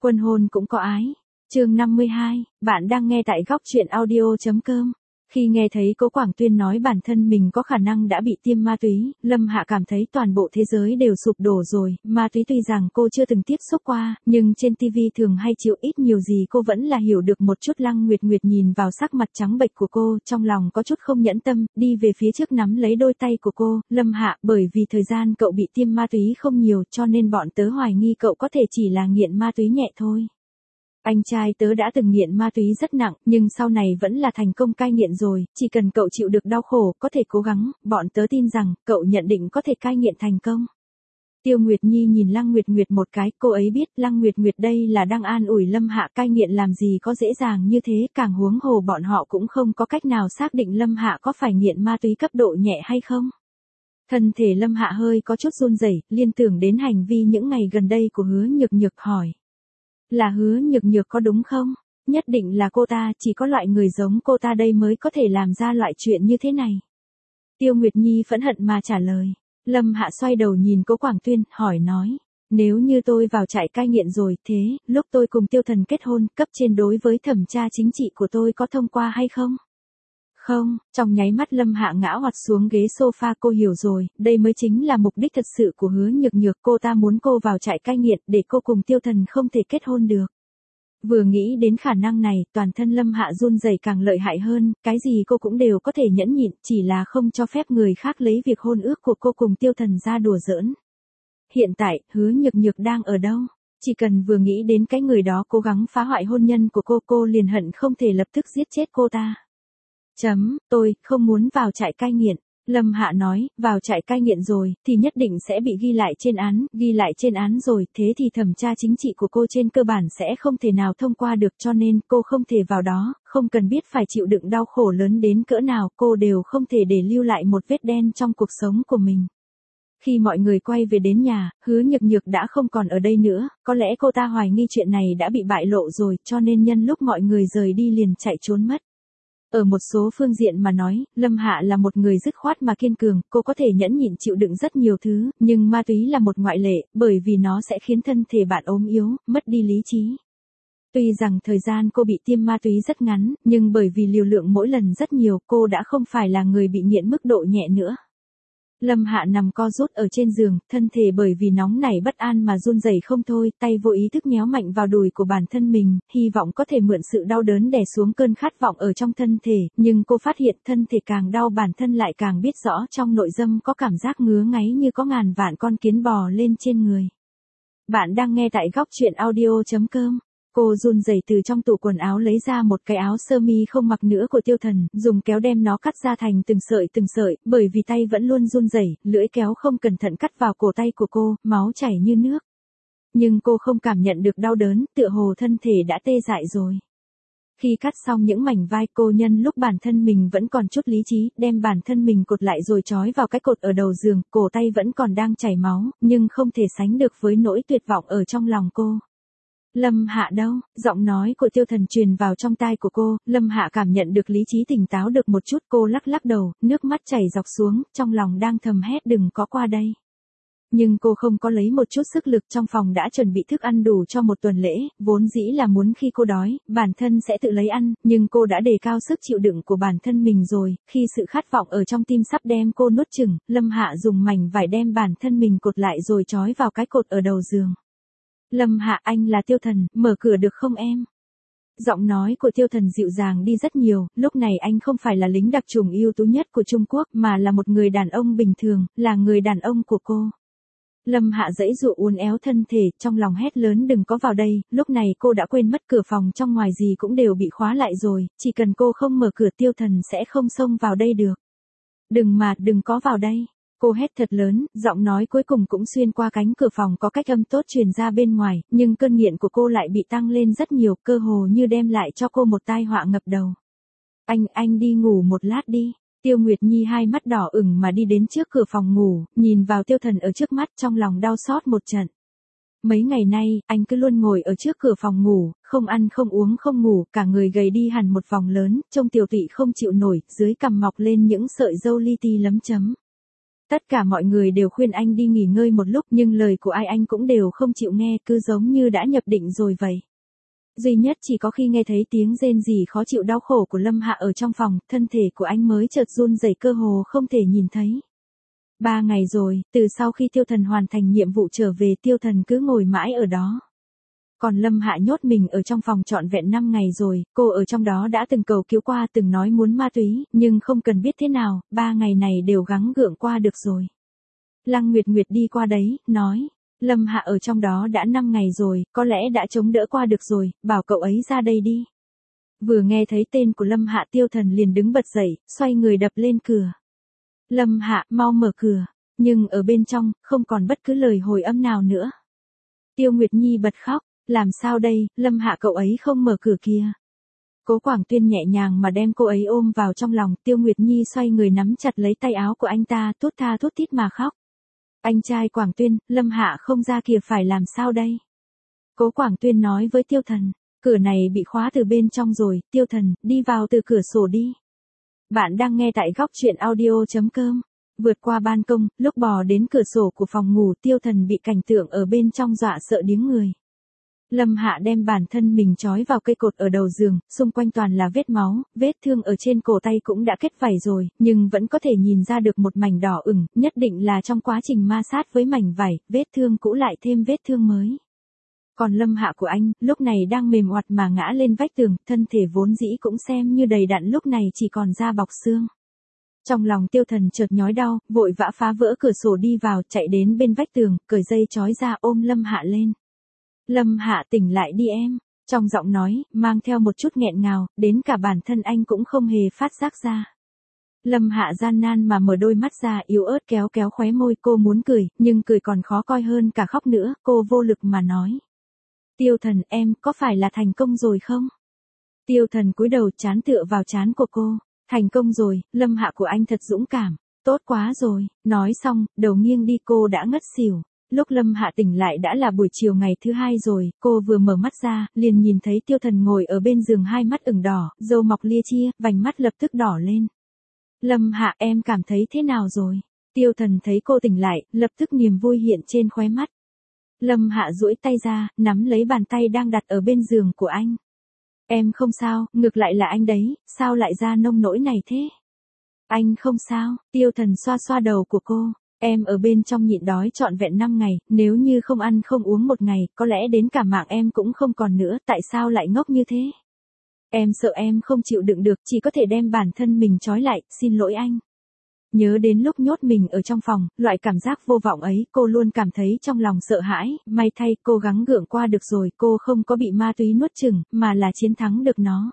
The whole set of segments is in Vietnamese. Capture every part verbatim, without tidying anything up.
Quân hôn cũng có ái. Chương năm mươi hai, bạn đang nghe tại góc truyện audio.com. Khi nghe thấy Cố Quảng Tuyên nói bản thân mình có khả năng đã bị tiêm ma túy, Lâm Hạ cảm thấy toàn bộ thế giới đều sụp đổ rồi. Ma túy tuy rằng cô chưa từng tiếp xúc qua, nhưng trên ti vi thường hay chịu ít nhiều gì cô vẫn là hiểu được một chút. Lăng Nguyệt Nguyệt nhìn vào sắc mặt trắng bệch của cô, trong lòng có chút không nhẫn tâm, đi về phía trước nắm lấy đôi tay của cô. Lâm Hạ, bởi vì thời gian cậu bị tiêm ma túy không nhiều cho nên bọn tớ hoài nghi cậu có thể chỉ là nghiện ma túy nhẹ thôi. Anh trai tớ đã từng nghiện ma túy rất nặng, nhưng sau này vẫn là thành công cai nghiện rồi, chỉ cần cậu chịu được đau khổ, có thể cố gắng, bọn tớ tin rằng, cậu nhận định có thể cai nghiện thành công. Tiêu Nguyệt Nhi nhìn Lăng Nguyệt Nguyệt một cái, cô ấy biết Lăng Nguyệt Nguyệt đây là đang an ủi Lâm Hạ, cai nghiện làm gì có dễ dàng như thế, càng huống hồ bọn họ cũng không có cách nào xác định Lâm Hạ có phải nghiện ma túy cấp độ nhẹ hay không. Thân thể Lâm Hạ hơi có chút run rẩy, liên tưởng đến hành vi những ngày gần đây của Hứa Nhược Nhược hỏi. Là Hứa Nhược Nhược có đúng không? Nhất định là cô ta, chỉ có loại người giống cô ta đây mới có thể làm ra loại chuyện như thế này. Tiêu Nguyệt Nhi phẫn hận mà trả lời. Lâm Hạ xoay đầu nhìn Cố Quảng Tuyên, hỏi nói. Nếu như tôi vào trại cai nghiện rồi, thế, lúc tôi cùng Tiêu Thần kết hôn, cấp trên đối với thẩm tra chính trị của tôi có thông qua hay không? Không, trong nháy mắt Lâm Hạ ngã hoạt xuống ghế sofa. Cô hiểu rồi, đây mới chính là mục đích thật sự của Hứa Nhược Nhược, cô ta muốn cô vào trại cai nghiện để cô cùng Tiêu Thần không thể kết hôn được. Vừa nghĩ đến khả năng này, toàn thân Lâm Hạ run rẩy càng lợi hại hơn, cái gì cô cũng đều có thể nhẫn nhịn, chỉ là không cho phép người khác lấy việc hôn ước của cô cùng Tiêu Thần ra đùa giỡn. Hiện tại, Hứa Nhược Nhược đang ở đâu? Chỉ cần vừa nghĩ đến cái người đó cố gắng phá hoại hôn nhân của cô, cô liền hận không thể lập tức giết chết cô ta. Chấm, tôi không muốn vào trại cai nghiện. Lâm Hạ nói, vào trại cai nghiện rồi, thì nhất định sẽ bị ghi lại trên án, ghi lại trên án rồi, thế thì thẩm tra chính trị của cô trên cơ bản sẽ không thể nào thông qua được, cho nên cô không thể vào đó, không cần biết phải chịu đựng đau khổ lớn đến cỡ nào, cô đều không thể để lưu lại một vết đen trong cuộc sống của mình. Khi mọi người quay về đến nhà, Hứa Nhược Nhược đã không còn ở đây nữa, có lẽ cô ta hoài nghi chuyện này đã bị bại lộ rồi, cho nên nhân lúc mọi người rời đi liền chạy trốn mất. Ở một số phương diện mà nói, Lâm Hạ là một người dứt khoát mà kiên cường, cô có thể nhẫn nhịn chịu đựng rất nhiều thứ, nhưng ma túy là một ngoại lệ, bởi vì nó sẽ khiến thân thể bạn ốm yếu, mất đi lý trí. Tuy rằng thời gian cô bị tiêm ma túy rất ngắn, nhưng bởi vì liều lượng mỗi lần rất nhiều, cô đã không phải là người bị nghiện mức độ nhẹ nữa. Lâm Hạ nằm co rút ở trên giường, thân thể bởi vì nóng nảy bất an mà run rẩy không thôi, tay vô ý thức nhéo mạnh vào đùi của bản thân mình, hy vọng có thể mượn sự đau đớn đè xuống cơn khát vọng ở trong thân thể, nhưng cô phát hiện thân thể càng đau bản thân lại càng biết rõ trong nội tâm có cảm giác ngứa ngáy như có ngàn vạn con kiến bò lên trên người. Bạn đang nghe tại góc truyện audio.com. Cô run rẩy từ trong tủ quần áo lấy ra một cái áo sơ mi không mặc nữa của Tiêu Thần, dùng kéo đem nó cắt ra thành từng sợi từng sợi, bởi vì tay vẫn luôn run rẩy, lưỡi kéo không cẩn thận cắt vào cổ tay của cô, máu chảy như nước. Nhưng cô không cảm nhận được đau đớn, tựa hồ thân thể đã tê dại rồi. Khi cắt xong những mảnh vai, cô nhân lúc bản thân mình vẫn còn chút lý trí, đem bản thân mình cột lại rồi trói vào cái cột ở đầu giường, cổ tay vẫn còn đang chảy máu, nhưng không thể sánh được với nỗi tuyệt vọng ở trong lòng cô. Lâm Hạ đâu? Giọng nói của Tiêu Thần truyền vào trong tai của cô, Lâm Hạ cảm nhận được lý trí tỉnh táo được một chút, cô lắc lắc đầu, nước mắt chảy dọc xuống, trong lòng đang thầm hét đừng có qua đây. Nhưng cô không có lấy một chút sức lực, trong phòng đã chuẩn bị thức ăn đủ cho một tuần lễ, vốn dĩ là muốn khi cô đói, bản thân sẽ tự lấy ăn, nhưng cô đã đề cao sức chịu đựng của bản thân mình rồi, khi sự khát vọng ở trong tim sắp đem cô nuốt chửng, Lâm Hạ dùng mảnh vải đem bản thân mình cột lại rồi trói vào cái cột ở đầu giường. Lâm Hạ, anh là Tiêu Thần, mở cửa được không em? Giọng nói của Tiêu Thần dịu dàng đi rất nhiều, lúc này anh không phải là lính đặc chủng ưu tú nhất của Trung Quốc mà là một người đàn ông bình thường, là người đàn ông của cô. Lâm Hạ giãy giụa uốn éo thân thể, trong lòng hét lớn đừng có vào đây, lúc này cô đã quên mất cửa phòng trong ngoài gì cũng đều bị khóa lại rồi, chỉ cần cô không mở cửa Tiêu Thần sẽ không xông vào đây được. Đừng mà, đừng có vào đây. Cô hét thật lớn, giọng nói cuối cùng cũng xuyên qua cánh cửa phòng có cách âm tốt truyền ra bên ngoài, nhưng cơn nghiện của cô lại bị tăng lên rất nhiều, cơ hồ như đem lại cho cô một tai họa ngập đầu. Anh, anh đi ngủ một lát đi. Tiêu Nguyệt Nhi hai mắt đỏ ửng mà đi đến trước cửa phòng ngủ, nhìn vào Tiêu Thần ở trước mắt trong lòng đau xót một trận. Mấy ngày nay, anh cứ luôn ngồi ở trước cửa phòng ngủ, không ăn không uống không ngủ, cả người gầy đi hẳn một vòng lớn, trông tiều tụy không chịu nổi, dưới cằm mọc lên những sợi râu li ti lấm chấm. Tất cả mọi người đều khuyên anh đi nghỉ ngơi một lúc nhưng lời của ai anh cũng đều không chịu nghe, cứ giống như đã nhập định rồi vậy. Duy nhất chỉ có khi nghe thấy tiếng rên rỉ khó chịu đau khổ của Lâm Hạ ở trong phòng, thân thể của anh mới chợt run rẩy cơ hồ không thể nhìn thấy. Ba ngày rồi, từ sau khi Tiêu Thần hoàn thành nhiệm vụ trở về, Tiêu Thần cứ ngồi mãi ở đó. Còn Lâm Hạ nhốt mình ở trong phòng trọn vẹn năm ngày rồi, cô ở trong đó đã từng cầu cứu qua, từng nói muốn ma túy, nhưng không cần biết thế nào, ba ngày này đều gắng gượng qua được rồi. Lăng Nguyệt Nguyệt đi qua đấy, nói, Lâm Hạ ở trong đó đã năm ngày rồi, có lẽ đã chống đỡ qua được rồi, bảo cậu ấy ra đây đi. Vừa nghe thấy tên của Lâm Hạ, Tiêu Thần liền đứng bật dậy, xoay người đập lên cửa. Lâm Hạ, mau mở cửa, nhưng ở bên trong, không còn bất cứ lời hồi âm nào nữa. Tiêu Nguyệt Nhi bật khóc, làm sao đây, Lâm Hạ cậu ấy không mở cửa kìa. Cố Quảng Tuyên nhẹ nhàng mà đem cô ấy ôm vào trong lòng, Tiêu Nguyệt Nhi xoay người nắm chặt lấy tay áo của anh ta, thút tha thút thít mà khóc. Anh trai Quảng Tuyên, Lâm Hạ không ra kìa, phải làm sao đây? Cố Quảng Tuyên nói với Tiêu Thần, cửa này bị khóa từ bên trong rồi, Tiêu Thần, đi vào từ cửa sổ đi. Bạn đang nghe tại góc truyện audio.com. Vượt qua ban công, lúc bò đến cửa sổ của phòng ngủ, Tiêu Thần bị cảnh tượng ở bên trong dọa sợ điếng người. Lâm Hạ đem bản thân mình trói vào cây cột ở đầu giường, xung quanh toàn là vết máu, vết thương ở trên cổ tay cũng đã kết vảy rồi, nhưng vẫn có thể nhìn ra được một mảnh đỏ ửng, nhất định là trong quá trình ma sát với mảnh vảy, vết thương cũ lại thêm vết thương mới. Còn Lâm Hạ của anh, lúc này đang mềm oặt mà ngã lên vách tường, thân thể vốn dĩ cũng xem như đầy đặn lúc này chỉ còn da bọc xương. Trong lòng Tiêu Thần chợt nhói đau, vội vã phá vỡ cửa sổ đi vào, chạy đến bên vách tường, cởi dây trói ra ôm Lâm Hạ lên. Lâm Hạ, tỉnh lại đi em, trong giọng nói, mang theo một chút nghẹn ngào, đến cả bản thân anh cũng không hề phát giác ra. Lâm Hạ gian nan mà mở đôi mắt ra, yếu ớt kéo kéo khóe môi, cô muốn cười, nhưng cười còn khó coi hơn cả khóc nữa, cô vô lực mà nói. Tiêu Thần, em, có phải là thành công rồi không? Tiêu Thần cúi đầu chán tựa vào trán của cô, thành công rồi, Lâm Hạ của anh thật dũng cảm, tốt quá rồi, nói xong, đầu nghiêng đi cô đã ngất xỉu. Lúc Lâm Hạ tỉnh lại đã là buổi chiều ngày thứ hai rồi, cô vừa mở mắt ra, liền nhìn thấy Tiêu Thần ngồi ở bên giường, hai mắt ửng đỏ, râu mọc lia chia, vành mắt lập tức đỏ lên. Lâm Hạ, em cảm thấy thế nào rồi? Tiêu Thần thấy cô tỉnh lại, lập tức niềm vui hiện trên khóe mắt. Lâm Hạ duỗi tay ra, nắm lấy bàn tay đang đặt ở bên giường của anh. Em không sao, ngược lại là anh đấy, sao lại ra nông nỗi này thế? Anh không sao, Tiêu Thần xoa xoa đầu của cô. Em ở bên trong nhịn đói trọn vẹn năm ngày, nếu như không ăn không uống một ngày, có lẽ đến cả mạng em cũng không còn nữa, tại sao lại ngốc như thế? Em sợ em không chịu đựng được, chỉ có thể đem bản thân mình trói lại, xin lỗi anh. Nhớ đến lúc nhốt mình ở trong phòng, loại cảm giác vô vọng ấy, cô luôn cảm thấy trong lòng sợ hãi, may thay cô gắng gượng qua được rồi, cô không có bị ma túy nuốt chửng, mà là chiến thắng được nó.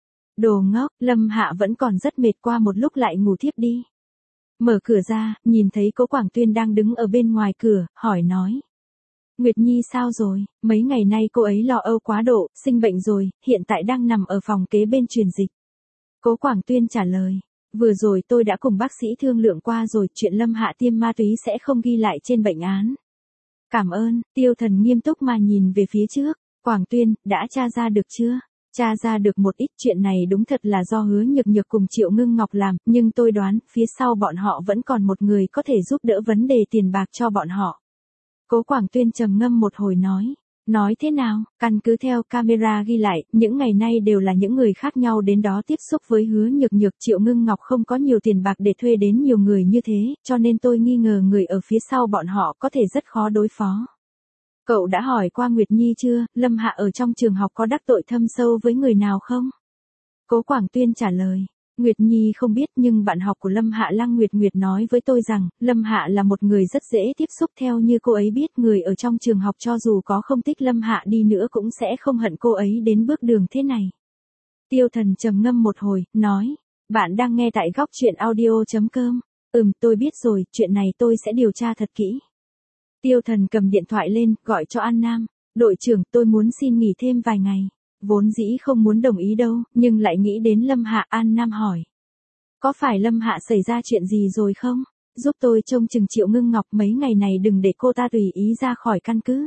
Đồ ngốc, Lâm Hạ vẫn còn rất mệt, qua một lúc lại ngủ thiếp đi. Mở cửa ra, nhìn thấy Cố Quảng Tuyên đang đứng ở bên ngoài cửa, hỏi nói. Nguyệt Nhi sao rồi, mấy ngày nay cô ấy lo âu quá độ, sinh bệnh rồi, hiện tại đang nằm ở phòng kế bên truyền dịch. Cố Quảng Tuyên trả lời. Vừa rồi tôi đã cùng bác sĩ thương lượng qua rồi, chuyện Lâm Hạ tiêm ma túy sẽ không ghi lại trên bệnh án. Cảm ơn, Tiêu Thần nghiêm túc mà nhìn về phía trước. Quảng Tuyên, đã tra ra được chưa? Tra ra được một ít, chuyện này đúng thật là do Hứa Nhược Nhược cùng Triệu Ngưng Ngọc làm, nhưng tôi đoán, phía sau bọn họ vẫn còn một người có thể giúp đỡ vấn đề tiền bạc cho bọn họ. Cố Quảng Tuyên trầm ngâm một hồi nói. Nói thế nào, căn cứ theo camera ghi lại, những ngày nay đều là những người khác nhau đến đó tiếp xúc với Hứa Nhược Nhược, Triệu Ngưng Ngọc không có nhiều tiền bạc để thuê đến nhiều người như thế, cho nên tôi nghi ngờ người ở phía sau bọn họ có thể rất khó đối phó. Cậu đã hỏi qua Nguyệt Nhi chưa, Lâm Hạ ở trong trường học có đắc tội thâm sâu với người nào không? Cố Quảng Tuyên trả lời. Nguyệt Nhi không biết, nhưng bạn học của Lâm Hạ Lăng Nguyệt Nguyệt nói với tôi rằng, Lâm Hạ là một người rất dễ tiếp xúc, theo như cô ấy biết, người ở trong trường học cho dù có không thích Lâm Hạ đi nữa cũng sẽ không hận cô ấy đến bước đường thế này. Tiêu Thần trầm ngâm một hồi, nói, bạn đang nghe tại góc truyện audio.com. Ừm, tôi biết rồi, chuyện này tôi sẽ điều tra thật kỹ. Tiêu Thần cầm điện thoại lên, gọi cho An Nam. Đội trưởng, tôi muốn xin nghỉ thêm vài ngày. Vốn dĩ không muốn đồng ý đâu, nhưng lại nghĩ đến Lâm Hạ. An Nam hỏi. Có phải Lâm Hạ xảy ra chuyện gì rồi không? Giúp tôi trông chừng Triệu Ngưng Ngọc mấy ngày này, đừng để cô ta tùy ý ra khỏi căn cứ.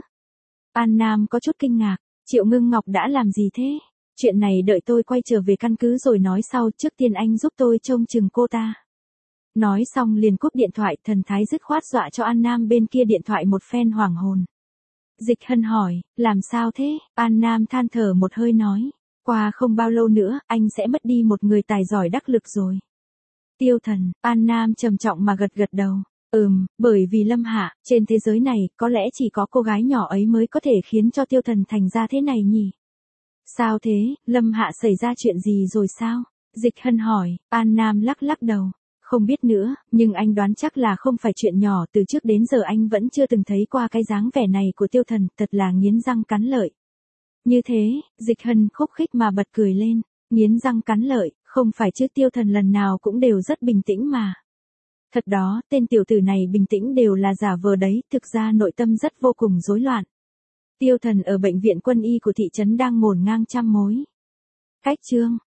An Nam có chút kinh ngạc. Triệu Ngưng Ngọc đã làm gì thế? Chuyện này đợi tôi quay trở về căn cứ rồi nói sau, trước tiên anh giúp tôi trông chừng cô ta. Nói xong liền cúp điện thoại, thần thái dứt khoát dọa cho An Nam bên kia điện thoại một phen hoảng hồn. Dịch Hân hỏi, làm sao thế? An Nam than thở một hơi nói, qua không bao lâu nữa, anh sẽ mất đi một người tài giỏi đắc lực rồi. Tiêu Thần, An Nam trầm trọng mà gật gật đầu. Ừm, bởi vì Lâm Hạ, trên thế giới này, có lẽ chỉ có cô gái nhỏ ấy mới có thể khiến cho Tiêu Thần thành ra thế này nhỉ? Sao thế, Lâm Hạ xảy ra chuyện gì rồi sao? Dịch Hân hỏi, An Nam lắc lắc đầu. Không biết nữa, nhưng anh đoán chắc là không phải chuyện nhỏ, từ trước đến giờ anh vẫn chưa từng thấy qua cái dáng vẻ này của Tiêu Thần, thật là nghiến răng cắn lợi. Như thế, Dịch Hân khúc khích mà bật cười lên, nghiến răng cắn lợi, không phải chứ Tiêu Thần lần nào cũng đều rất bình tĩnh mà. Thật đó, tên tiểu tử này bình tĩnh đều là giả vờ đấy, thực ra nội tâm rất vô cùng rối loạn. Tiêu Thần ở bệnh viện quân y của thị trấn đang ngổn ngang trăm mối. Cách chương